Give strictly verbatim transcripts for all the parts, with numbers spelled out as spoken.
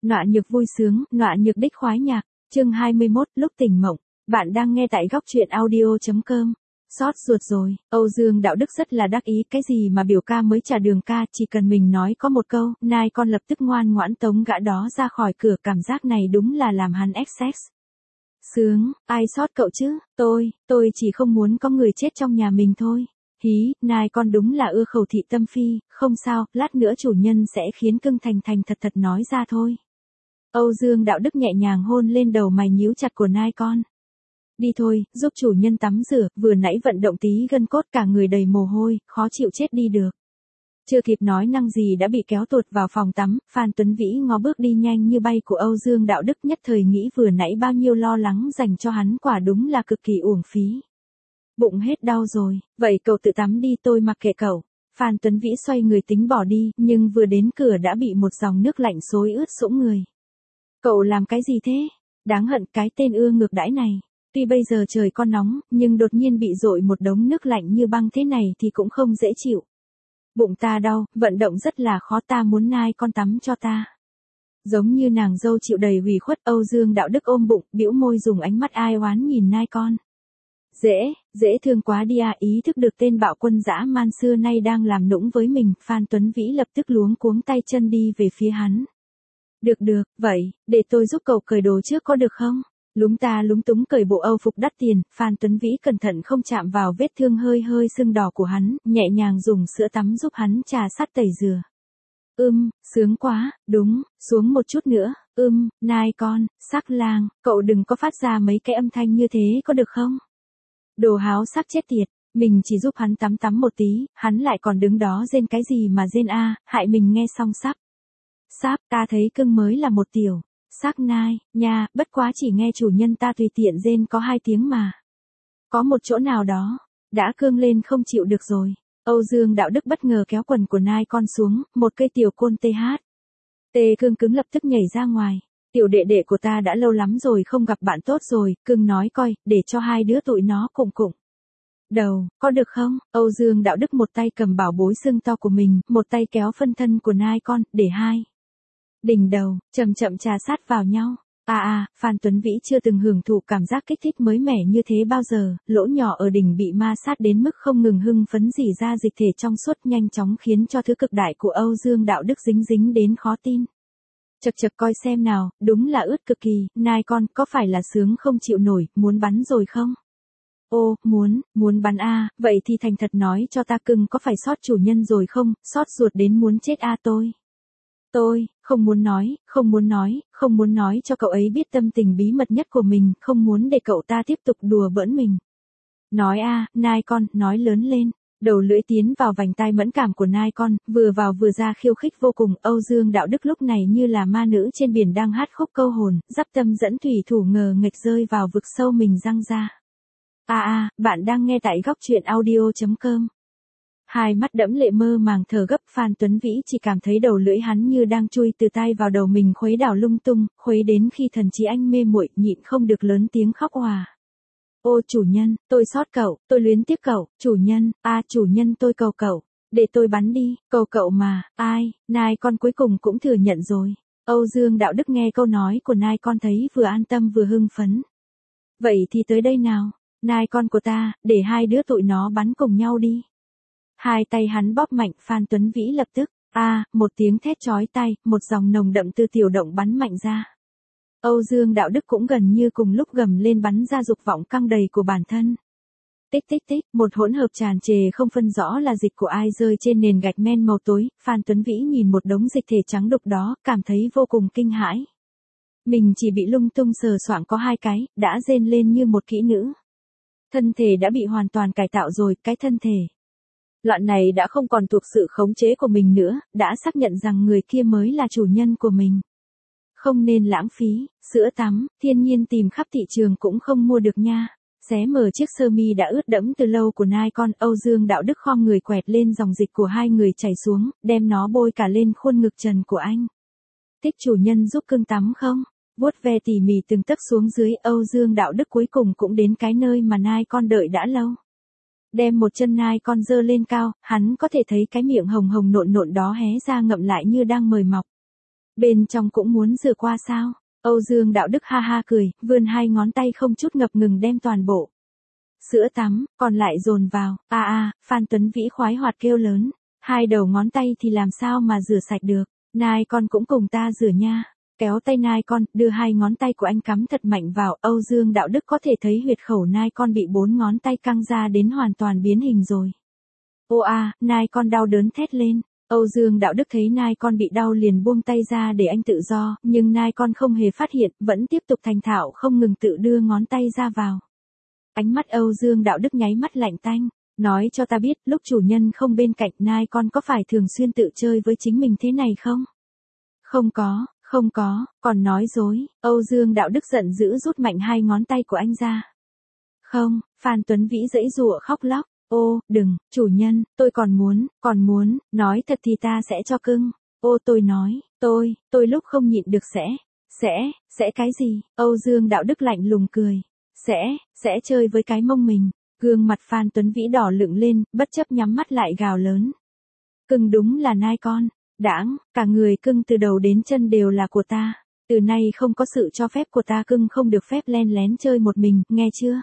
Nọa nhược vui sướng, nọa nhược đích khoái nhạc, chương hai mươi mốt, lúc tỉnh mộng. Bạn đang nghe tại góc truyện audio chấm com. Xót ruột rồi, Âu Dương Đạo Đức rất là đắc ý, cái gì mà biểu ca mới trả đường ca, chỉ cần mình nói có một câu, nai con lập tức ngoan ngoãn tống gã đó ra khỏi cửa, cảm giác này đúng là làm hắn excess. Sướng, ai xót cậu chứ, tôi, tôi chỉ không muốn có người chết trong nhà mình thôi. Hí, nai con đúng là ưa khẩu thị tâm phi, không sao, lát nữa chủ nhân sẽ khiến cưng thành thành thật thật nói ra thôi. Âu Dương Đạo Đức nhẹ nhàng hôn lên đầu mày nhíu chặt của nai con. Đi thôi, giúp chủ nhân tắm rửa, vừa nãy vận động tí gân cốt cả người đầy mồ hôi, khó chịu chết đi được. Chưa kịp nói năng gì đã bị kéo tuột vào phòng tắm, Phan Tuấn Vĩ ngó bước đi nhanh như bay của Âu Dương Đạo Đức, nhất thời nghĩ vừa nãy bao nhiêu lo lắng dành cho hắn quả đúng là cực kỳ uổng phí. Bụng hết đau rồi, vậy cậu tự tắm đi, tôi mặc kệ cậu. Phan Tuấn Vĩ xoay người tính bỏ đi, nhưng vừa đến cửa đã bị một dòng nước lạnh xối ướt sũng người. Cậu làm cái gì thế? Đáng hận cái tên ưa ngược đãi này. Tuy bây giờ trời có nóng, nhưng đột nhiên bị dội một đống nước lạnh như băng thế này thì cũng không dễ chịu. Bụng ta đau, vận động rất là khó, ta muốn nai con tắm cho ta. Giống như nàng dâu chịu đầy ủy khuất, Âu Dương Đạo Đức ôm bụng, bĩu môi dùng ánh mắt ai oán nhìn nai con. Dễ, dễ thương quá đi à, ý thức được tên bạo quân dã man xưa nay đang làm nũng với mình, Phan Tuấn Vĩ lập tức luống cuống tay chân đi về phía hắn. Được được, vậy, để tôi giúp cậu cởi đồ trước có được không? Lúng ta lúng túng cởi bộ âu phục đắt tiền, Phan Tuấn Vĩ cẩn thận không chạm vào vết thương hơi hơi sưng đỏ của hắn, nhẹ nhàng dùng sữa tắm giúp hắn trà sát tẩy rửa. Ưm, sướng quá, đúng, xuống một chút nữa, ưm, nai con, sắc lang, cậu đừng có phát ra mấy cái âm thanh như thế có được không? Đồ háo sắc chết tiệt, mình chỉ giúp hắn tắm tắm một tí, hắn lại còn đứng đó rên cái gì mà rên a, hại mình nghe xong sắp. Sắp, ta thấy cưng mới là một tiểu. Sắc nai, nha, bất quá chỉ nghe chủ nhân ta tùy tiện rên có hai tiếng mà. Có một chỗ nào đó, đã cương lên không chịu được rồi. Âu Dương Đạo Đức bất ngờ kéo quần của nai con xuống, một cây tiểu côn tê hát. Tê cương cứng lập tức nhảy ra ngoài. Tiểu đệ đệ của ta đã lâu lắm rồi không gặp bạn tốt rồi, cưng nói coi, để cho hai đứa tụi nó cùng cùng. Đầu, có được không? Âu Dương Đạo Đức một tay cầm bảo bối xương to của mình, một tay kéo phân thân của nai con, để hai đỉnh đầu, chậm chậm trà sát vào nhau. À à, Phan Tuấn Vĩ chưa từng hưởng thụ cảm giác kích thích mới mẻ như thế bao giờ, lỗ nhỏ ở đỉnh bị ma sát đến mức không ngừng hưng phấn rỉ ra dịch thể trong suốt nhanh chóng khiến cho thứ cực đại của Âu Dương Đạo Đức dính dính đến khó tin. Chật chật coi xem nào, đúng là ướt cực kỳ, nai con, có phải là sướng không chịu nổi, muốn bắn rồi không? Ô, muốn, muốn bắn a, à, vậy thì thành thật nói cho ta cưng có phải xót chủ nhân rồi không, xót ruột đến muốn chết a à tôi. Tôi, không muốn nói, không muốn nói, không muốn nói cho cậu ấy biết tâm tình bí mật nhất của mình, không muốn để cậu ta tiếp tục đùa bỡn mình. Nói a, à, nai con, nói lớn lên. Đầu lưỡi tiến vào vành tai mẫn cảm của nai con, vừa vào vừa ra khiêu khích vô cùng. Âu Dương Đạo Đức lúc này như là ma nữ trên biển đang hát khúc câu hồn, dắp tâm dẫn thủy thủ ngờ nghịch rơi vào vực sâu mình răng ra. À à, bạn đang nghe tại góc truyện audio chấm com. Hai mắt đẫm lệ mơ màng thở gấp, Phan Tuấn Vĩ chỉ cảm thấy đầu lưỡi hắn như đang chui từ tay vào đầu mình, khuấy đảo lung tung, khuấy đến khi thần trí anh mê muội, nhịn không được lớn tiếng khóc òa. Ô chủ nhân, tôi xót cậu, tôi luyến tiếc cậu, chủ nhân, a à, chủ nhân tôi cầu cậu, để tôi bắn đi, cầu cậu mà, ai, nai con cuối cùng cũng thừa nhận rồi. Âu Dương Đạo Đức nghe câu nói của nai con thấy vừa an tâm vừa hưng phấn. Vậy thì tới đây nào, nai con của ta, để hai đứa tụi nó bắn cùng nhau đi. Hai tay hắn bóp mạnh, Phan Tuấn Vĩ lập tức, a, à, một tiếng thét chói tai, một dòng nồng đậm từ tiểu động bắn mạnh ra. Âu Dương Đạo Đức cũng gần như cùng lúc gầm lên bắn ra dục vọng căng đầy của bản thân. Tích tích tích, một hỗn hợp tràn trề không phân rõ là dịch của ai rơi trên nền gạch men màu tối, Phan Tuấn Vĩ nhìn một đống dịch thể trắng đục đó, cảm thấy vô cùng kinh hãi. Mình chỉ bị lung tung sờ soạng có hai cái, đã rên lên như một kỹ nữ. Thân thể đã bị hoàn toàn cải tạo rồi, cái thân thể loạn này đã không còn thuộc sự khống chế của mình nữa, đã xác nhận rằng người kia mới là chủ nhân của mình. Không nên lãng phí, sữa tắm, thiên nhiên tìm khắp thị trường cũng không mua được nha. Xé mở chiếc sơ mi đã ướt đẫm từ lâu của nai con, Âu Dương Đạo Đức khom người quẹt lên dòng dịch của hai người chảy xuống, đem nó bôi cả lên khuôn ngực trần của anh. Thích chủ nhân giúp cưng tắm không? Vuốt ve tỉ mỉ từng tấc xuống dưới, Âu Dương Đạo Đức cuối cùng cũng đến cái nơi mà nai con đợi đã lâu. Đem một chân nai con dơ lên cao, hắn có thể thấy cái miệng hồng hồng nộn nộn đó hé ra ngậm lại như đang mời mọc. Bên trong cũng muốn rửa qua sao? Âu Dương Đạo Đức ha ha cười, vươn hai ngón tay không chút ngập ngừng đem toàn bộ sữa tắm, còn lại dồn vào. A a, Phan Tuấn Vĩ khoái hoạt kêu lớn. Hai đầu ngón tay thì làm sao mà rửa sạch được? Nai con cũng cùng ta rửa nha. Kéo tay nai con, đưa hai ngón tay của anh cắm thật mạnh vào. Âu Dương Đạo Đức có thể thấy huyệt khẩu nai con bị bốn ngón tay căng ra đến hoàn toàn biến hình rồi. Ô a, nai con đau đớn thét lên. Âu Dương Đạo Đức thấy nai con bị đau liền buông tay ra để anh tự do, nhưng nai con không hề phát hiện, vẫn tiếp tục thành thạo không ngừng tự đưa ngón tay ra vào. Ánh mắt Âu Dương Đạo Đức nháy mắt lạnh tanh, nói cho ta biết, lúc chủ nhân không bên cạnh nai con có phải thường xuyên tự chơi với chính mình thế này không? Không có, không có, còn nói dối. Âu Dương Đạo Đức giận dữ rút mạnh hai ngón tay của anh ra. Không, Phan Tuấn Vĩ giãy giụa khóc lóc. Ô, đừng, chủ nhân, tôi còn muốn, còn muốn, nói thật thì ta sẽ cho cưng. Ô tôi nói, tôi, tôi lúc không nhịn được sẽ, sẽ, sẽ cái gì? Âu Dương Đạo Đức lạnh lùng cười. Sẽ, sẽ chơi với cái mông mình. Gương mặt Phan Tuấn Vĩ đỏ lựng lên, bất chấp nhắm mắt lại gào lớn. Cưng đúng là nai con. Đãng, cả người cưng từ đầu đến chân đều là của ta. Từ nay không có sự cho phép của ta, cưng không được phép len lén chơi một mình, nghe chưa?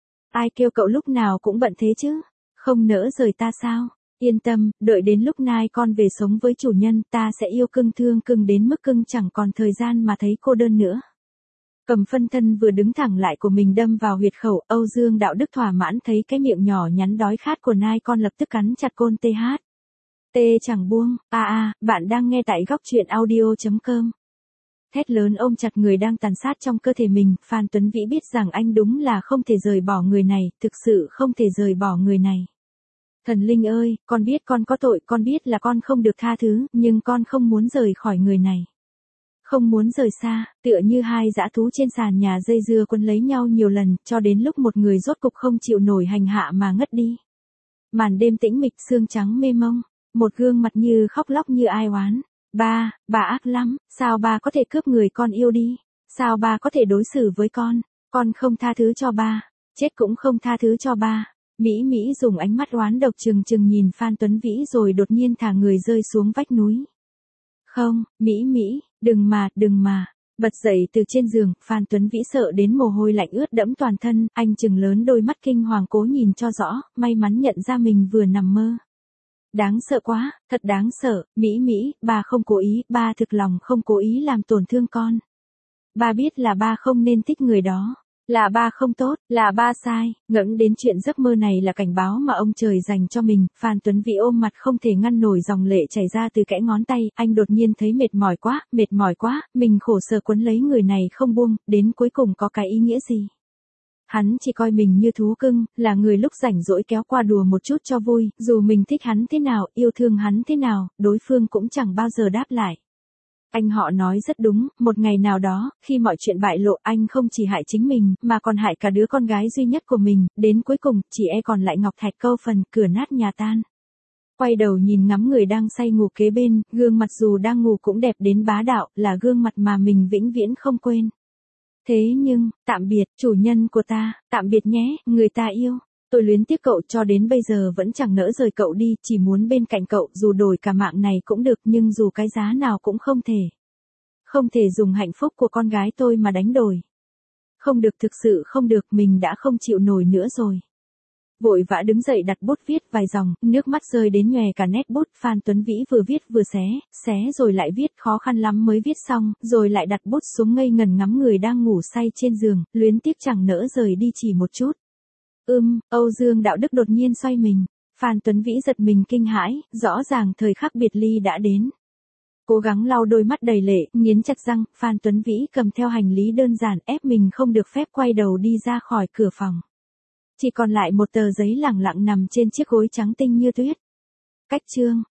Ai kêu cậu lúc nào cũng bận thế chứ? Không nỡ rời ta sao? Yên tâm, đợi đến lúc nai con về sống với chủ nhân, ta sẽ yêu cưng thương cưng đến mức cưng chẳng còn thời gian mà thấy cô đơn nữa. Cầm phân thân vừa đứng thẳng lại của mình đâm vào huyệt khẩu, Âu Dương Đạo Đức thỏa mãn thấy cái miệng nhỏ nhắn đói khát của nai con lập tức cắn chặt côn tê hát. Tê chẳng buông. A a, bạn đang nghe tại góc truyện audio chấm com. Thét lớn ôm chặt người đang tàn sát trong cơ thể mình, Phan Tuấn Vĩ biết rằng anh đúng là không thể rời bỏ người này, thực sự không thể rời bỏ người này. Thần linh ơi, con biết con có tội, con biết là con không được tha thứ, nhưng con không muốn rời khỏi người này. Không muốn rời xa, tựa như hai dã thú trên sàn nhà dây dưa quấn lấy nhau nhiều lần, cho đến lúc một người rốt cục không chịu nổi hành hạ mà ngất đi. Màn đêm tĩnh mịch, sương trắng mê mông, một gương mặt như khóc lóc như ai oán. Ba, bà ác lắm, sao ba có thể cướp người con yêu đi? Sao ba có thể đối xử với con? Con không tha thứ cho ba, chết cũng không tha thứ cho ba. Mỹ Mỹ dùng ánh mắt oán độc trừng trừng nhìn Phan Tuấn Vĩ rồi đột nhiên thả người rơi xuống vách núi. Không, Mỹ Mỹ, đừng mà, đừng mà. Bật dậy từ trên giường, Phan Tuấn Vĩ sợ đến mồ hôi lạnh ướt đẫm toàn thân, anh trừng lớn đôi mắt kinh hoàng cố nhìn cho rõ, may mắn nhận ra mình vừa nằm mơ. Đáng sợ quá, thật đáng sợ, Mỹ Mỹ, ba không cố ý, ba thực lòng không cố ý làm tổn thương con. Ba biết là ba không nên thích người đó, là ba không tốt, là ba sai, ngẫm đến chuyện giấc mơ này là cảnh báo mà ông trời dành cho mình, Phan Tuấn Vĩ ôm mặt không thể ngăn nổi dòng lệ chảy ra từ kẽ ngón tay, anh đột nhiên thấy mệt mỏi quá, mệt mỏi quá, mình khổ sở quấn lấy người này không buông, đến cuối cùng có cái ý nghĩa gì? Hắn chỉ coi mình như thú cưng, là người lúc rảnh rỗi kéo qua đùa một chút cho vui, dù mình thích hắn thế nào, yêu thương hắn thế nào, đối phương cũng chẳng bao giờ đáp lại. Anh họ nói rất đúng, một ngày nào đó, khi mọi chuyện bại lộ, anh không chỉ hại chính mình, mà còn hại cả đứa con gái duy nhất của mình, đến cuối cùng, chỉ e còn lại ngọc thạch câu phần, cửa nát nhà tan. Quay đầu nhìn ngắm người đang say ngủ kế bên, gương mặt dù đang ngủ cũng đẹp đến bá đạo, là gương mặt mà mình vĩnh viễn không quên. Thế nhưng, tạm biệt, chủ nhân của ta, tạm biệt nhé, người ta yêu. Tôi luyến tiếc cậu cho đến bây giờ vẫn chẳng nỡ rời cậu đi, chỉ muốn bên cạnh cậu, dù đổi cả mạng này cũng được, nhưng dù cái giá nào cũng không thể. Không thể dùng hạnh phúc của con gái tôi mà đánh đổi. Không được, thực sự không được, mình đã không chịu nổi nữa rồi. Vội vã đứng dậy đặt bút viết vài dòng, nước mắt rơi đến nhòe cả nét bút, Phan Tuấn Vĩ vừa viết vừa xé, xé rồi lại viết, khó khăn lắm mới viết xong, rồi lại đặt bút xuống ngây ngần ngắm người đang ngủ say trên giường, luyến tiếc chẳng nỡ rời đi chỉ một chút. Ưm, Âu Dương Đạo Đức đột nhiên xoay mình, Phan Tuấn Vĩ giật mình kinh hãi, rõ ràng thời khắc biệt ly đã đến. Cố gắng lau đôi mắt đầy lệ, nghiến chặt răng, Phan Tuấn Vĩ cầm theo hành lý đơn giản ép mình không được phép quay đầu đi ra khỏi cửa phòng. Chỉ còn lại một tờ giấy lẳng lặng nằm trên chiếc gối trắng tinh như tuyết. Cách chương.